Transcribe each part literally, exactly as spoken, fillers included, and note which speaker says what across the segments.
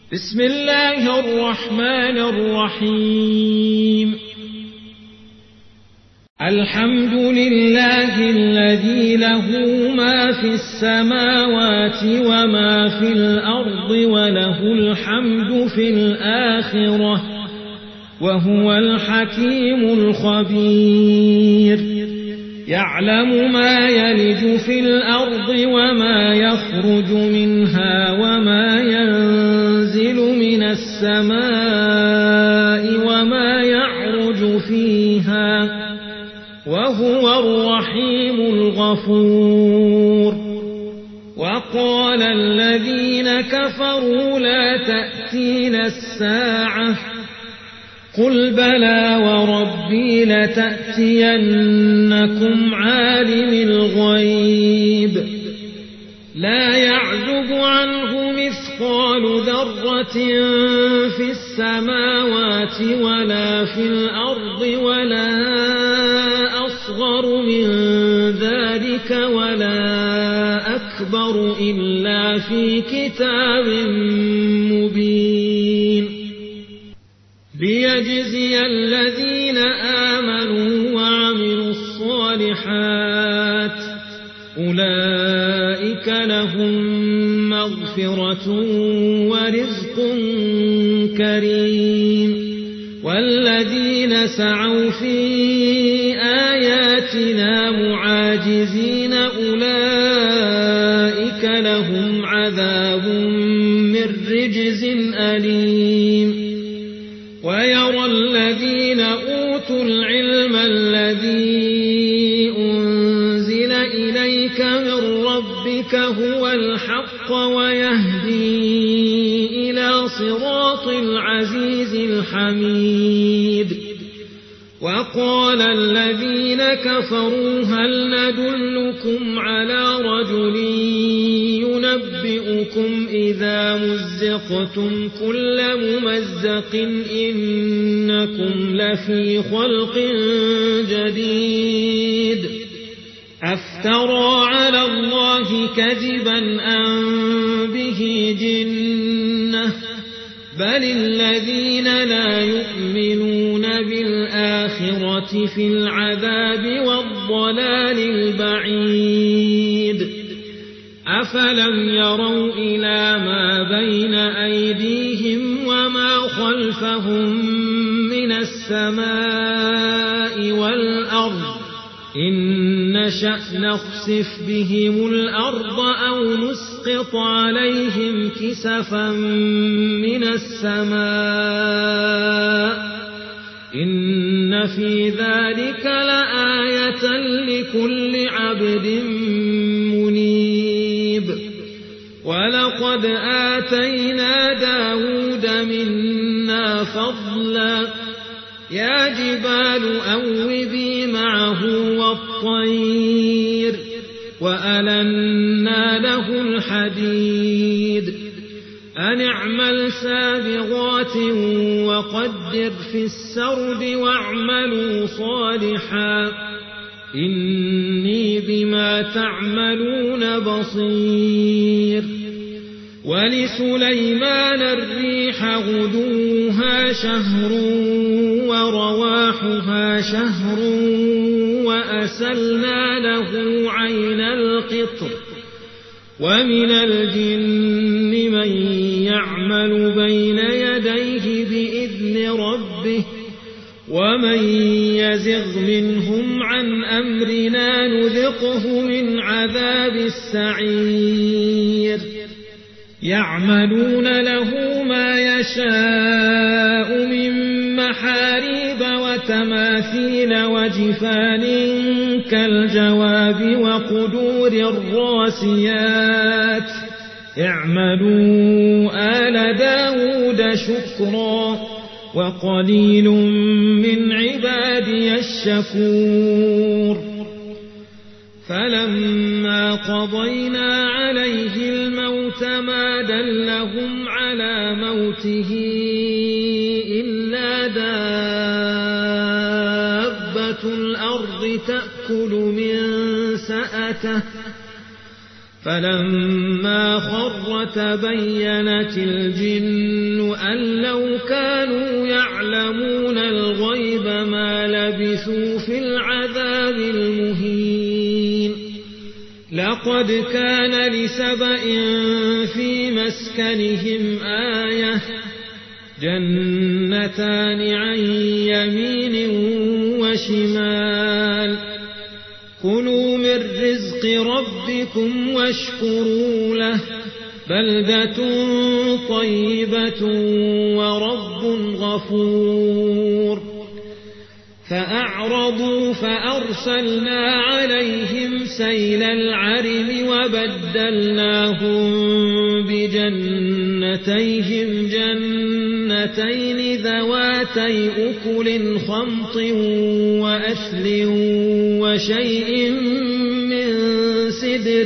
Speaker 1: بسم الله الرحمن الرحيم الحمد لله الذي له ما في السماوات وما في الأرض وله الحمد في الآخرة وهو الحكيم الخبير يعلم ما يلج في الأرض وما يخرج منها وما ينزل من السماء وما يعرج فيها وهو الرحيم الغفور وقال الذين كفروا لا تأتينا الساعة قل بلى وربي لتأتينكم عالم الغيب لا يعزب عنه مثقال ذرة في السماوات ولا في الأرض ولا أصغر من ذلك ولا أكبر إلا في كتاب مبين ليجزي الذين آمنوا وعملوا الصالحات أولئك لهم مغفرة ورزق كريم والذين سعوا في آياتنا معاجزين أولئك لهم عذاب من رجز أليم ويرى الذين أوتوا العلم الذي أنزل إليك من ربك هو الحق ويهدي إلى صراط العزيز الحميد وقال الذين كفروا هل ندلكم على رجل ينبئكم إذا مزقتم كل ممزق إنكم لفي خلق جديد أفترى على الله كذبا أم به جنة بل الذين لا يؤمنون بالآخرة في العذاب والضلال البعيد أفلم يروا إلى ما بين أيديهم وما خلفهم من السماء والأرض إن نشأ نخسف بهم الأرض أو نسقط عليهم كسفا من السماء إن في ذلك لآية لكل عبد منيب ولقد آتينا داود منا فضلا يا جبال أوبي معه والطير وألنا له الحديد أن اعمل سابغات وقدر في السرد واعملوا صالحا إني بما تعملون بصير ولسليمان الريح غدوها شهر ورواحها شهر وأسلنا له عين القطر ومن الجن من يعمل بين يديه بإذن ربه ومن يزغ منهم عن أمرنا نذقه من عذاب السعير يعملون له ما يشاء من محاريب وتماثيل وجفان كالجواب وقدور الراسيات اعملوا آل داود شكرا وقليل من عبادي الشكور فلما قضينا عليه الموت ما دلهم على موته إلا دابة الأرض تأكل من سأته فلما خر تبينت الجن أن لو كانوا يعلمون الغيب ما لبثوا في العذاب المهين لقد كان لسبإ في مسكنهم آية جنتان عن يمين وشمال كلوا من رزق ربكم واشكروا له بلدة طيبة ورب غفور فأعرضوا فأرسلنا عليهم سيل العرم وبدلناهم بجنتيهم جنتين ذواتي أكل خمط وأثل وشيء من سدر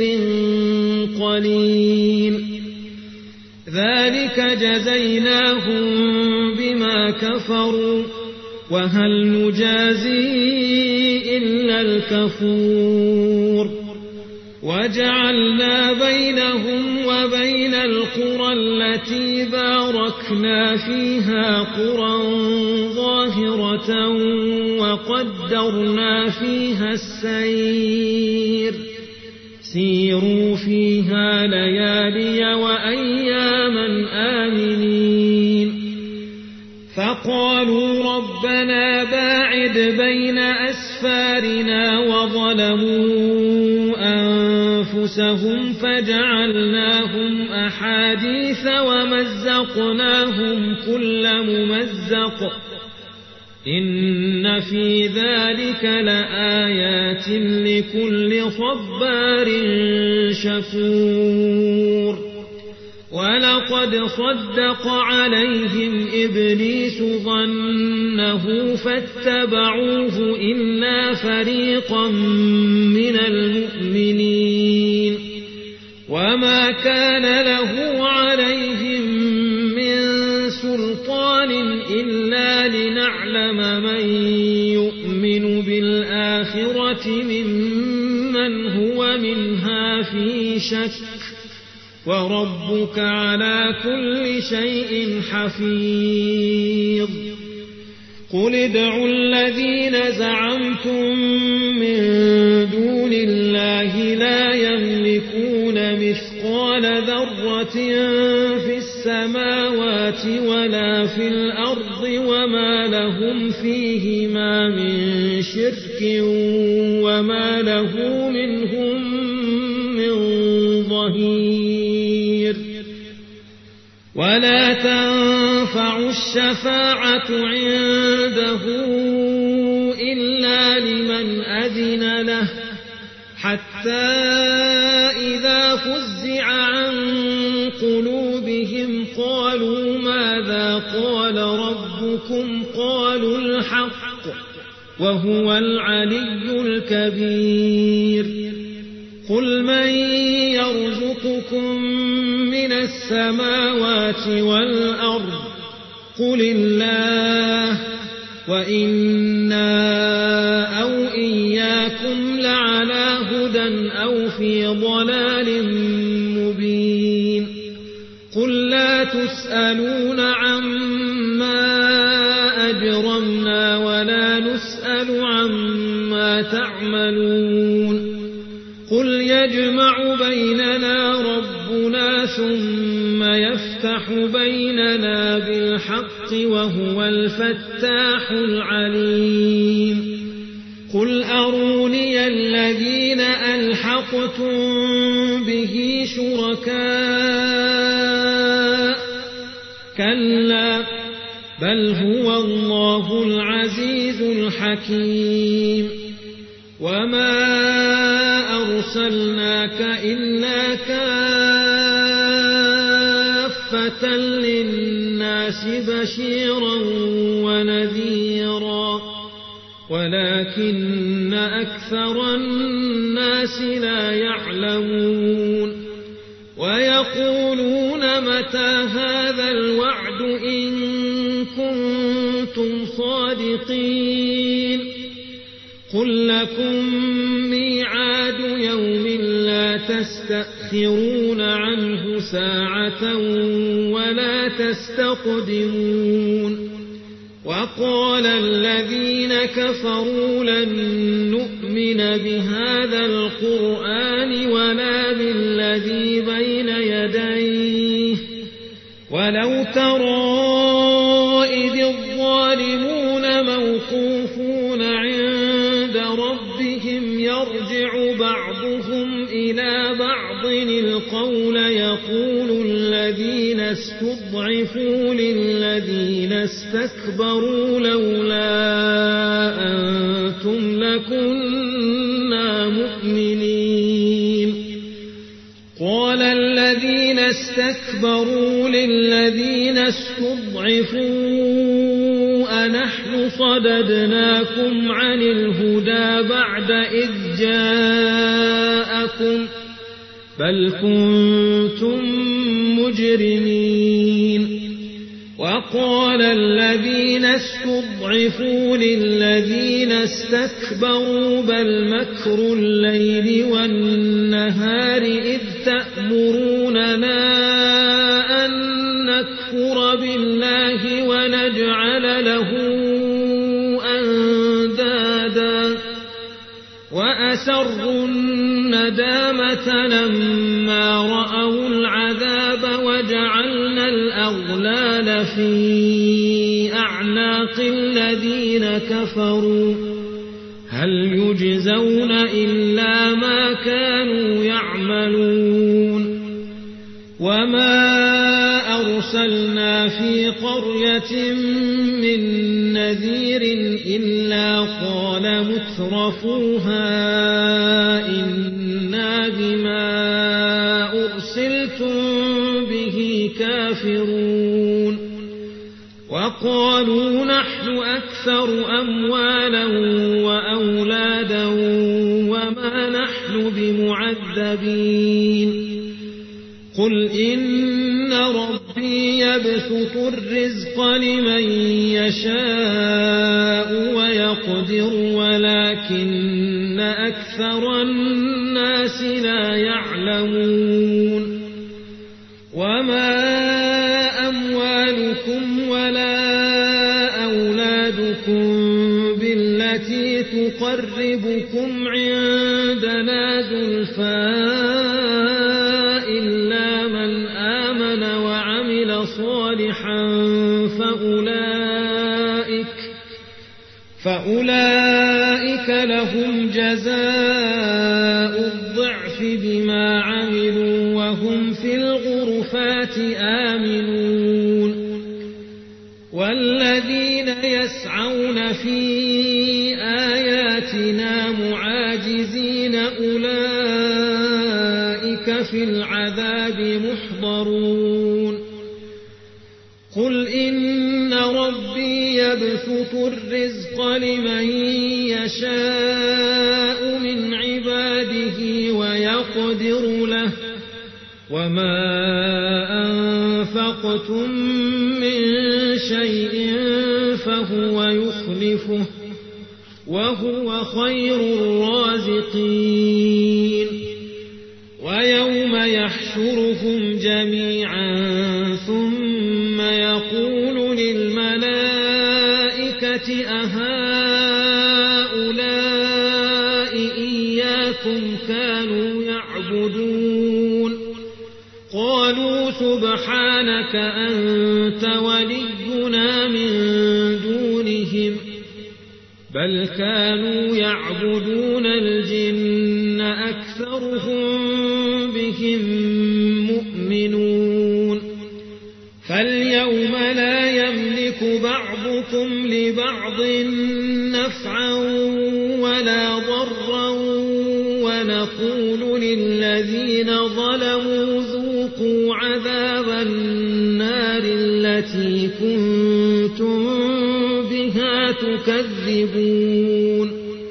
Speaker 1: قليل ذلك جزيناهم بما كفروا وهل نجازي إلا الكفور وجعلنا بينهم وبين القرى التي باركنا فيها قرى ظاهرة وقدرنا فيها السير سيروا فيها ليالي وأياما آمنين فقالوا ربنا باعد بين أسفارنا وظلموا أنفسهم فجعلناهم أحاديث ومزقناهم كل ممزق إن في ذلك لآيات لكل صبار شكور ولقد صدق عليهم إبليس ظنه فاتبعوه إلا فريقا من المؤمنين وما كان له عليهم من سلطان إلا لنعلم من يؤمن بالآخرة ممن هو منها في شك وربك على كل شيء حفيظ قل ادعوا الذين زعمتم من دون الله لا يملكون مثقال ذرة في السماوات ولا في الأرض وما لهم فيهما من شرك وما له منهم من ظهير ولا تنفع الشفاعة عنده إلا لمن أذن له حتى إذا فزع عن قلوبهم قالوا ماذا قال ربكم قالوا الحق وهو العلي الكبير قل من يرزقكم من السماوات والأرض قل الله وإنا أو إياكم لعلى هدى أو في ضلال مبين قل لا تسألون عما أجرمنا ولا نسأل عما تعملون قل يجمع بيننا ربنا ثم يفتح بيننا بالحق وهو الفتاح العليم قل أروني الذين ألحقتم به شركاء كلا بل هو الله العزيز الحكيم وما أرسلناك إلا كافة للناس بشيرا ونذيرا ولكن أكثر الناس لا يعلمون ويقولون متى هذا الوعد إن كنتم صادقين قل لكم ميعاد يوم لا تستأخرون تستأخرون عنه ساعة ولا تستقدمون وقال الذين كفروا لن نؤمن بهذا القرآن ولا بالذي بين يديه ولو ترى إذ الظالمون موقوفون عند ربهم يرجع بعضهم إلى بعض القول يقول الذين استضعفوا للذين استكبروا لولا أنتم لكنا مؤمنين قال الذين استكبروا للذين استضعفوا أنحن صددناكم عن الهدى بعد إذ جاءكم بل كنتم مجرمين وقال الذين استضعفوا للذين استكبروا بل مكر الليل والنهار إذ تأمروننا أن نكفر بالله ونجعل له أندادا وأسروا الندامة لما رأوا العذاب وجعلنا الأغلال في أعناق الذين كفروا هل يجزون إلا ما كانوا يعملون وما أرسلنا في قرية من نذير إلا قال مترفوها إنا بما أرسلتم به كافرون وقالوا نحن أكثر أموالا وأولادا وما نحن بمعذبين قل إن ربي يبسط الرزق لمن يشاء ويقدر ولكن أكثر الناس لا يعلمون وما أموالكم ولا أولادكم بالتي تقربكم عندنا زلفى إلا من آمن وعمل صالحا فأولئك فأولئك لهم جزاء الضعف بما عملوا وهم في الغرفات آمنون والذين يسعون في آياتنا معاجزين أولئك في العذاب محضرون قل إن ربي يبسط الرزق لمن يشاء من عباده ويقدر له وما أنفقتم من شيء فهو يخلفه وهو خير الرازقين ويوم يحشرهم جميعا ثم يقول للملائكة أهؤلاء إياكم كانوا يعبدون قالوا سبحانك أنت ولينا من دونهم بل كانوا يعبدون الجن أكثرهم بهم مؤمنون فاليوم لا يملك بعضكم لبعض نفعا ولا ضرا ونقول للذين ظلموا ذوقوا عذاب النار التي كنتم بها تكذبون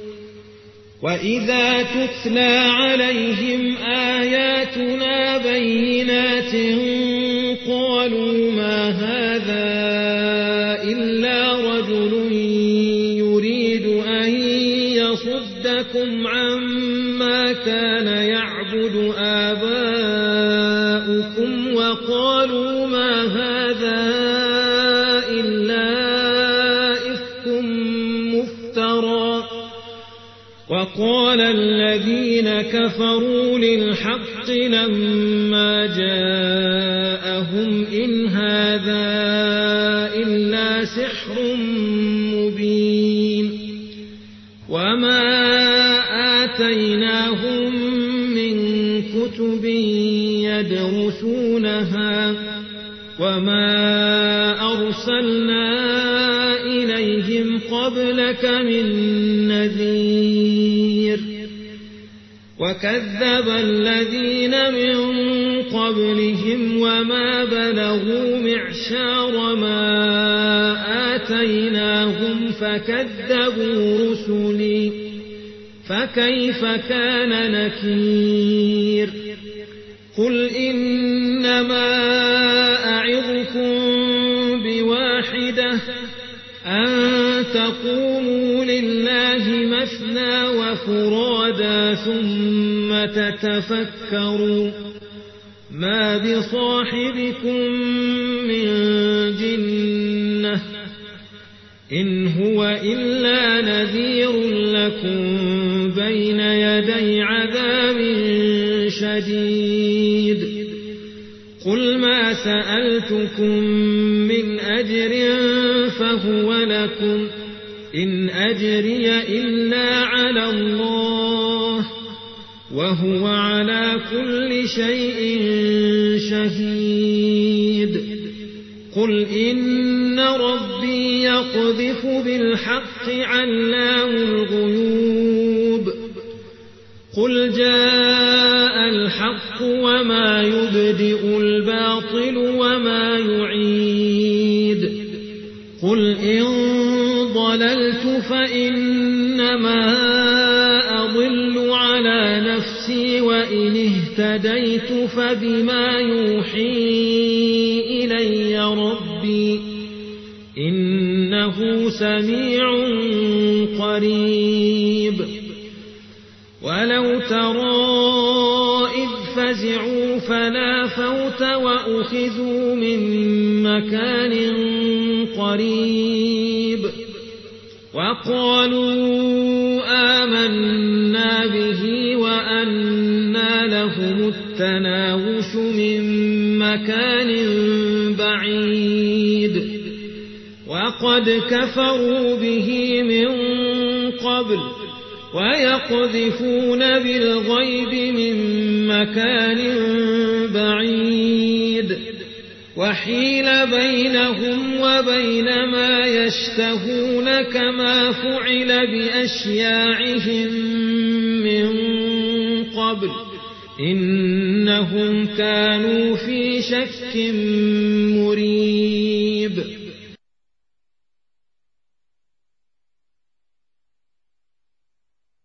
Speaker 1: وإذا تتلى عليهم آياتنا بينات قالوا ما هذا إلا رجل يريد أن يصدكم عما كان يعبد آباؤكم كفروا للحق لما جاءهم إن هذا إلا سحر مبين وما آتيناهم من كتب يدرسونها وما أرسلنا إليهم قبلك من نذير وكذب الذين من قبلهم وما بلغوا معشار ما آتيناهم فكذبوا رسلي فكيف كان نكير قل إنما أعظكم بواحدة أن تقوموا لله مثنى وفرادا ثم تتفكروا ما بصاحبكم من جنة إن هو إلا نذير لكم بين يدي عذاب شديد قل ما سألتكم من أجر فهو لكم إن أجري إلا على الله وهو على كل شيء شهيد قل إن ربي يقذف بالحق علام الغيوب قل جاء الحق وما يبدئ الباطل وما يعيد قل إن ضللت فإنما أضل على نفسي وإن اهتديت فبما يوحي إلي ربي إنه سميع قريب ولو ترى إذ فزعوا فلا فوت وأخذوا من مكان قريب وقالوا آمنا به وأنى لهم التناوش من مكان بعيد وقد كفروا به من قبل ويقذفون بالغيب من مكان بعيد وحيل بينهم وبين ما يشتهون كما فعل بأشياعهم من قبل إنهم كانوا في شك مريب